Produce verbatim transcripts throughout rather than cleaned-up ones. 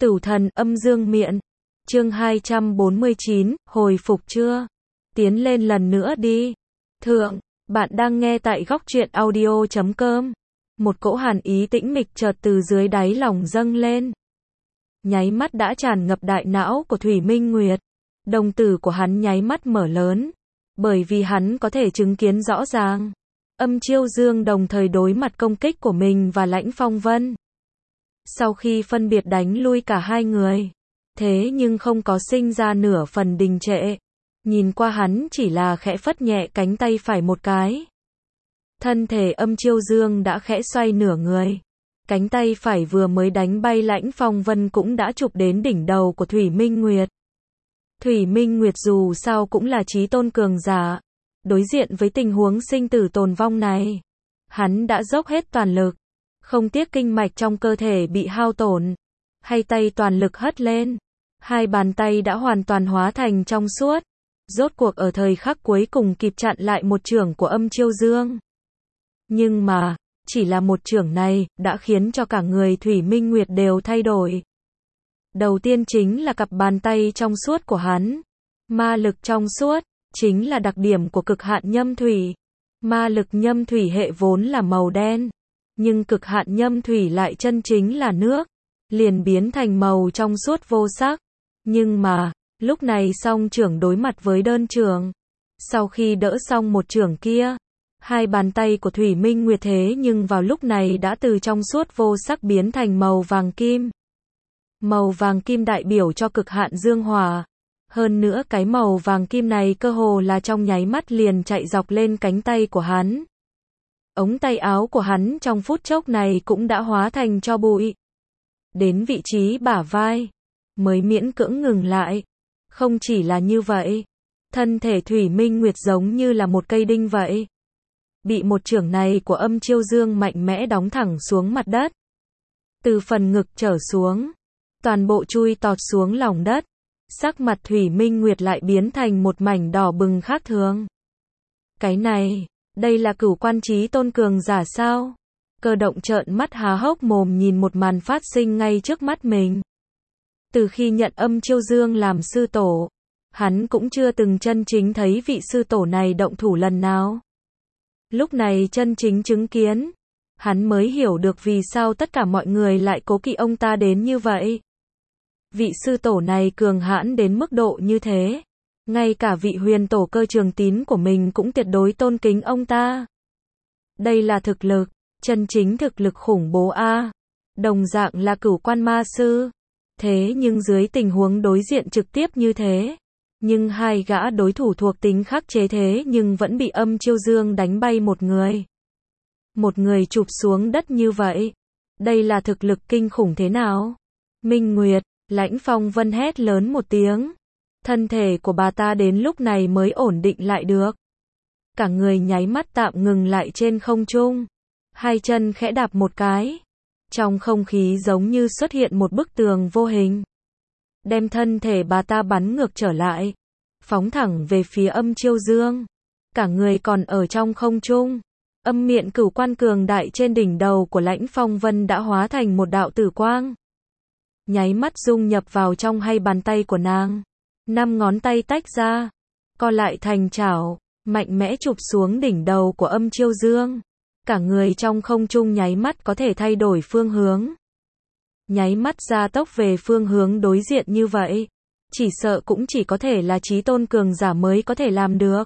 Tửu thần âm dương miện. Chương hai trăm bốn mươi chín, hồi phục chưa? Tiến lên lần nữa đi. Thượng, bạn đang nghe tại góc truyện audio chấm com. Một cỗ hàn ý tĩnh mịch chợt từ dưới đáy lòng dâng lên. Nháy mắt đã tràn ngập đại não của Thủy Minh Nguyệt. Đồng tử của hắn nháy mắt mở lớn. Bởi vì hắn có thể chứng kiến rõ ràng. Âm Chiêu Dương đồng thời đối mặt công kích của mình và Lãnh Phong Vân. Sau khi phân biệt đánh lui cả hai người, thế nhưng không có sinh ra nửa phần đình trệ. Nhìn qua hắn chỉ là khẽ phất nhẹ cánh tay phải một cái. Thân thể Âm Chiêu Dương đã khẽ xoay nửa người. Cánh tay phải vừa mới đánh bay Lãnh Phong Vân cũng đã chụp đến đỉnh đầu của Thủy Minh Nguyệt. Thủy Minh Nguyệt dù sao cũng là chí tôn cường giả. Đối diện với tình huống sinh tử tồn vong này, hắn đã dốc hết toàn lực. Không tiếc kinh mạch trong cơ thể bị hao tổn. Hai tay toàn lực hất lên. Hai bàn tay đã hoàn toàn hóa thành trong suốt. Rốt cuộc ở thời khắc cuối cùng kịp chặn lại một chưởng của Âm Chiêu Dương. Nhưng mà, chỉ là một chưởng này, đã khiến cho cả người Thủy Minh Nguyệt đều thay đổi. Đầu tiên chính là cặp bàn tay trong suốt của hắn. Ma lực trong suốt, chính là đặc điểm của cực hạn nhâm thủy. Ma lực nhâm thủy hệ vốn là màu đen. Nhưng cực hạn nhâm thủy lại chân chính là nước. Liền biến thành màu trong suốt vô sắc. Nhưng mà, lúc này song chưởng đối mặt với đơn chưởng. Sau khi đỡ xong một chưởng kia, hai bàn tay của Thủy Minh Nguyệt thế nhưng vào lúc này đã từ trong suốt vô sắc biến thành màu vàng kim. Màu vàng kim đại biểu cho cực hạn dương hỏa. Hơn nữa cái màu vàng kim này cơ hồ là trong nháy mắt liền chạy dọc lên cánh tay của hắn. Ống tay áo của hắn trong phút chốc này cũng đã hóa thành tro bụi. Đến vị trí bả vai, mới miễn cưỡng ngừng lại. Không chỉ là như vậy, thân thể Thủy Minh Nguyệt giống như là một cây đinh vậy. Bị một chưởng này của Âm Chiêu Dương mạnh mẽ đóng thẳng xuống mặt đất. Từ phần ngực trở xuống, toàn bộ chui tọt xuống lòng đất. Sắc mặt Thủy Minh Nguyệt lại biến thành một mảnh đỏ bừng khác thường. Cái này, đây là cửu quan chí tôn cường giả sao? Cơ động trợn mắt há hốc mồm nhìn một màn phát sinh ngay trước mắt mình. Từ khi nhận Âm Chiêu Dương làm sư tổ, hắn cũng chưa từng chân chính thấy vị sư tổ này động thủ lần nào. Lúc này chân chính chứng kiến, hắn mới hiểu được vì sao tất cả mọi người lại cố kỵ ông ta đến như vậy. Vị sư tổ này cường hãn đến mức độ như thế. Ngay cả vị huyền tổ Cơ Trường Tín của mình cũng tuyệt đối tôn kính ông ta. Đây là thực lực, chân chính thực lực khủng bố a. Đồng dạng là cửu quan ma sư. Thế nhưng dưới tình huống đối diện trực tiếp như thế. Nhưng hai gã đối thủ thuộc tính khắc chế thế nhưng vẫn bị Âm Chiêu Dương đánh bay một người. Một người chụp xuống đất như vậy. Đây là thực lực kinh khủng thế nào? Minh Nguyệt, Lãnh Phong Vân hét lớn một tiếng. Thân thể của bà ta đến lúc này mới ổn định lại được. Cả người nháy mắt tạm ngừng lại trên không trung. Hai chân khẽ đạp một cái. Trong không khí giống như xuất hiện một bức tường vô hình. Đem thân thể bà ta bắn ngược trở lại. Phóng thẳng về phía Âm Chiêu Dương. Cả người còn ở trong không trung. Âm miện cửu quan cường đại trên đỉnh đầu của Lãnh Phong Vân đã hóa thành một đạo tử quang. Nháy mắt dung nhập vào trong hai bàn tay của nàng. Năm ngón tay tách ra. Co lại thành chảo. Mạnh mẽ chụp xuống đỉnh đầu của Âm Chiêu Dương. Cả người trong không trung nháy mắt có thể thay đổi phương hướng. Nháy mắt gia tốc về phương hướng đối diện như vậy. Chỉ sợ cũng chỉ có thể là chí tôn cường giả mới có thể làm được.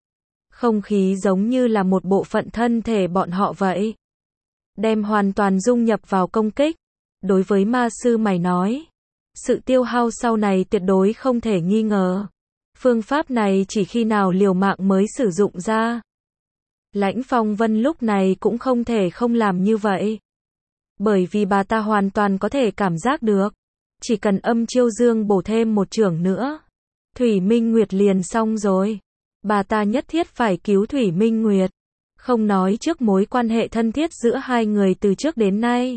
Không khí giống như là một bộ phận thân thể bọn họ vậy. Đem hoàn toàn dung nhập vào công kích. Đối với ma sư mày nói, sự tiêu hao sau này tuyệt đối không thể nghi ngờ. Phương pháp này chỉ khi nào liều mạng mới sử dụng ra. Lãnh Phong Vân lúc này cũng không thể không làm như vậy. Bởi vì bà ta hoàn toàn có thể cảm giác được. Chỉ cần Âm Chiêu Dương bổ thêm một chưởng nữa. Thủy Minh Nguyệt liền xong rồi. Bà ta nhất thiết phải cứu Thủy Minh Nguyệt. Không nói trước mối quan hệ thân thiết giữa hai người từ trước đến nay.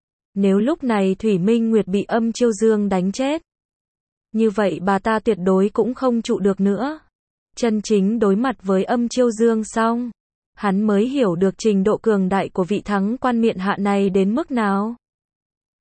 Nếu lúc này Thủy Minh Nguyệt bị Âm Chiêu Dương đánh chết. Như vậy bà ta tuyệt đối cũng không trụ được nữa. Chân chính đối mặt với Âm Chiêu Dương xong. Hắn mới hiểu được trình độ cường đại của vị thắng quan miện hạ này đến mức nào.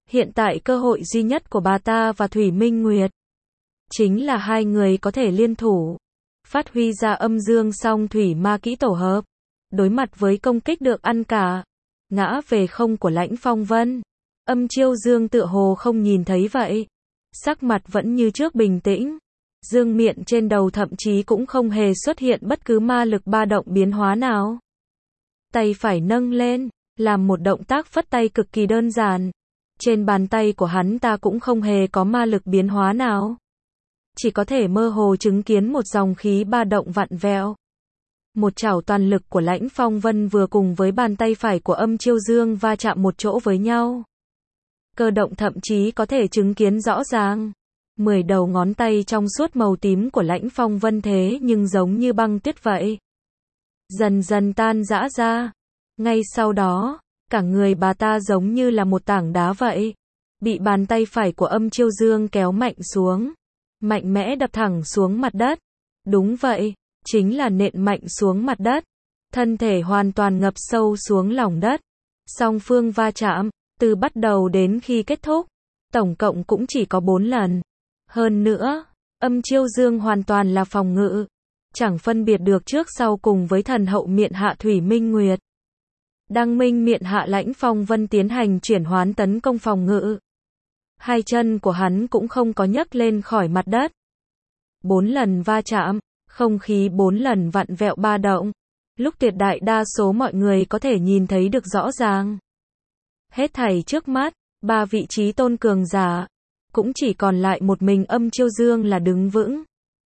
Hiện tại cơ hội duy nhất của bà ta và Thủy Minh Nguyệt chính là hai người có thể liên thủ, phát huy ra âm dương song thủy ma kỹ tổ hợp, đối mặt với công kích được ăn cả, ngã về không của Lãnh Phong Vân. Âm Chiêu Dương tựa hồ không nhìn thấy vậy, sắc mặt vẫn như trước bình tĩnh, dương miện trên đầu thậm chí cũng không hề xuất hiện bất cứ ma lực ba động biến hóa nào. Tay phải nâng lên, làm một động tác phất tay cực kỳ đơn giản. Trên bàn tay của hắn ta cũng không hề có ma lực biến hóa nào, chỉ có thể mơ hồ chứng kiến một dòng khí ba động vặn vẹo. Một chảo toàn lực của Lãnh Phong Vân vừa cùng với bàn tay phải của Âm Chiêu Dương va chạm một chỗ với nhau. Cơ động thậm chí có thể chứng kiến rõ ràng. Mười đầu ngón tay trong suốt màu tím của Lãnh Phong Vân thế nhưng giống như băng tuyết vậy, dần dần tan rã ra. Ngay sau đó, cả người bà ta giống như là một tảng đá vậy, bị bàn tay phải của Âm Chiêu Dương kéo mạnh xuống, mạnh mẽ đập thẳng xuống mặt đất. Đúng vậy, chính là nện mạnh xuống mặt đất. Thân thể hoàn toàn ngập sâu xuống lòng đất. Song phương va chạm, từ bắt đầu đến khi kết thúc, tổng cộng cũng chỉ có bốn lần. Hơn nữa, Âm Chiêu Dương hoàn toàn là phòng ngự, chẳng phân biệt được trước sau cùng với thần hậu miện hạ Thủy Minh Nguyệt. Đăng Minh miện hạ Lãnh Phong Vân tiến hành chuyển hoán tấn công phòng ngự. Hai chân của hắn cũng không có nhấc lên khỏi mặt đất. Bốn lần va chạm, không khí bốn lần vặn vẹo ba động. Lúc tuyệt đại đa số mọi người có thể nhìn thấy được rõ ràng. Hết thảy trước mắt, ba vị trí tôn cường giả, cũng chỉ còn lại một mình Âm Chiêu Dương là đứng vững.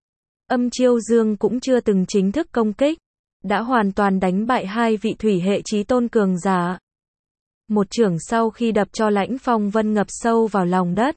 Âm Chiêu Dương cũng chưa từng chính thức công kích, đã hoàn toàn đánh bại hai vị thủy hệ chí tôn cường giả. Một chưởng sau khi đập cho Lãnh Phong Vân ngập sâu vào lòng đất,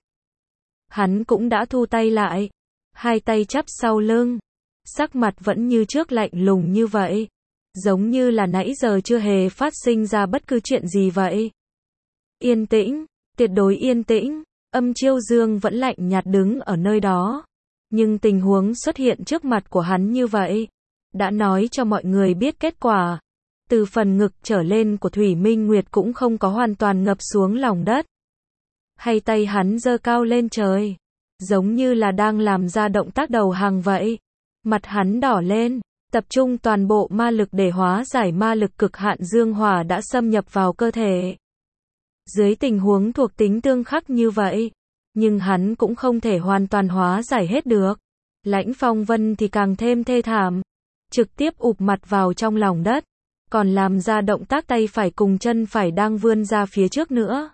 hắn cũng đã thu tay lại, hai tay chắp sau lưng, sắc mặt vẫn như trước lạnh lùng như vậy, giống như là nãy giờ chưa hề phát sinh ra bất cứ chuyện gì vậy. Yên tĩnh, tuyệt đối yên tĩnh. Âm Chiêu Dương vẫn lạnh nhạt đứng ở nơi đó, nhưng tình huống xuất hiện trước mặt của hắn như vậy đã nói cho mọi người biết kết quả. Từ phần ngực trở lên của Thủy Minh Nguyệt cũng không có hoàn toàn ngập xuống lòng đất. Hay tay hắn giơ cao lên trời, giống như là đang làm ra động tác đầu hàng vậy. Mặt hắn đỏ lên, tập trung toàn bộ ma lực để hóa giải ma lực cực hạn dương hỏa đã xâm nhập vào cơ thể. Dưới tình huống thuộc tính tương khắc như vậy, nhưng hắn cũng không thể hoàn toàn hóa giải hết được. Lãnh Phong Vân thì càng thêm thê thảm, trực tiếp ụp mặt vào trong lòng đất, còn làm ra động tác tay phải cùng chân phải đang vươn ra phía trước nữa.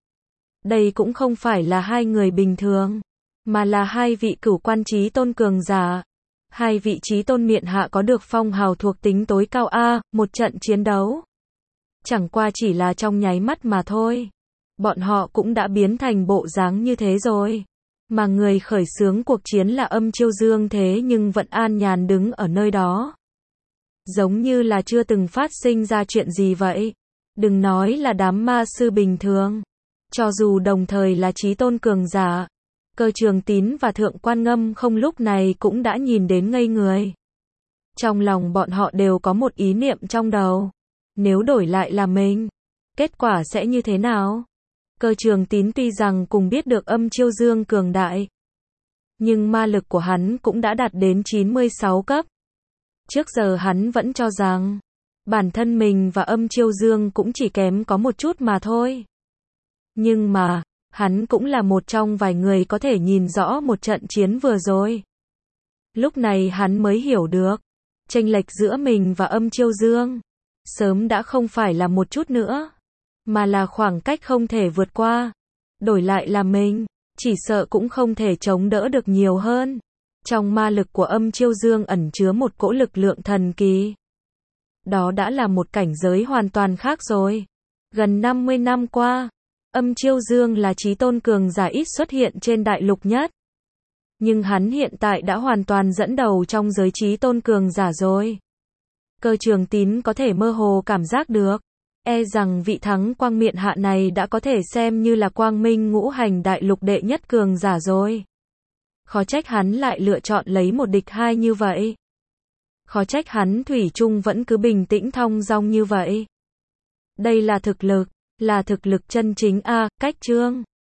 Đây cũng không phải là hai người bình thường, mà là hai vị cửu quan chí tôn cường giả. Hai vị chí tôn miện hạ có được phong hào thuộc tính tối cao A, một trận chiến đấu. Chẳng qua chỉ là trong nháy mắt mà thôi. Bọn họ cũng đã biến thành bộ dáng như thế rồi. Mà người khởi xướng cuộc chiến là Âm Chiêu Dương thế nhưng vẫn an nhàn đứng ở nơi đó, giống như là chưa từng phát sinh ra chuyện gì vậy. Đừng nói là đám ma sư bình thường, cho dù đồng thời là chí tôn cường giả, Cơ Trường Tín và Thượng Quan Ngâm không lúc này cũng đã nhìn đến ngây người. Trong lòng bọn họ đều có một ý niệm trong đầu. Nếu đổi lại là mình, kết quả sẽ như thế nào? Cơ Trường Tín tuy rằng cùng biết được Âm Chiêu Dương cường đại, nhưng ma lực của hắn cũng đã đạt đến chín mươi sáu cấp. Trước giờ hắn vẫn cho rằng bản thân mình và Âm Chiêu Dương cũng chỉ kém có một chút mà thôi. Nhưng mà, hắn cũng là một trong vài người có thể nhìn rõ một trận chiến vừa rồi. Lúc này hắn mới hiểu được, chênh lệch giữa mình và Âm Chiêu Dương sớm đã không phải là một chút nữa, mà là khoảng cách không thể vượt qua. Đổi lại là mình, chỉ sợ cũng không thể chống đỡ được nhiều hơn. Trong ma lực của Âm Chiêu Dương ẩn chứa một cỗ lực lượng thần kỳ. Đó đã là một cảnh giới hoàn toàn khác rồi. Gần năm mươi năm qua, Âm Chiêu Dương là chí tôn cường giả ít xuất hiện trên đại lục nhất. Nhưng hắn hiện tại đã hoàn toàn dẫn đầu trong giới chí tôn cường giả rồi. Cơ Trường Tín có thể mơ hồ cảm giác được, e rằng vị thắng quang miện hạ này đã có thể xem như là quang minh ngũ hành đại lục đệ nhất cường giả rồi. Khó trách hắn lại lựa chọn lấy một địch hai như vậy. Khó trách hắn thủy chung vẫn cứ bình tĩnh thong dong như vậy. Đây là thực lực, là thực lực chân chính a, cách chương.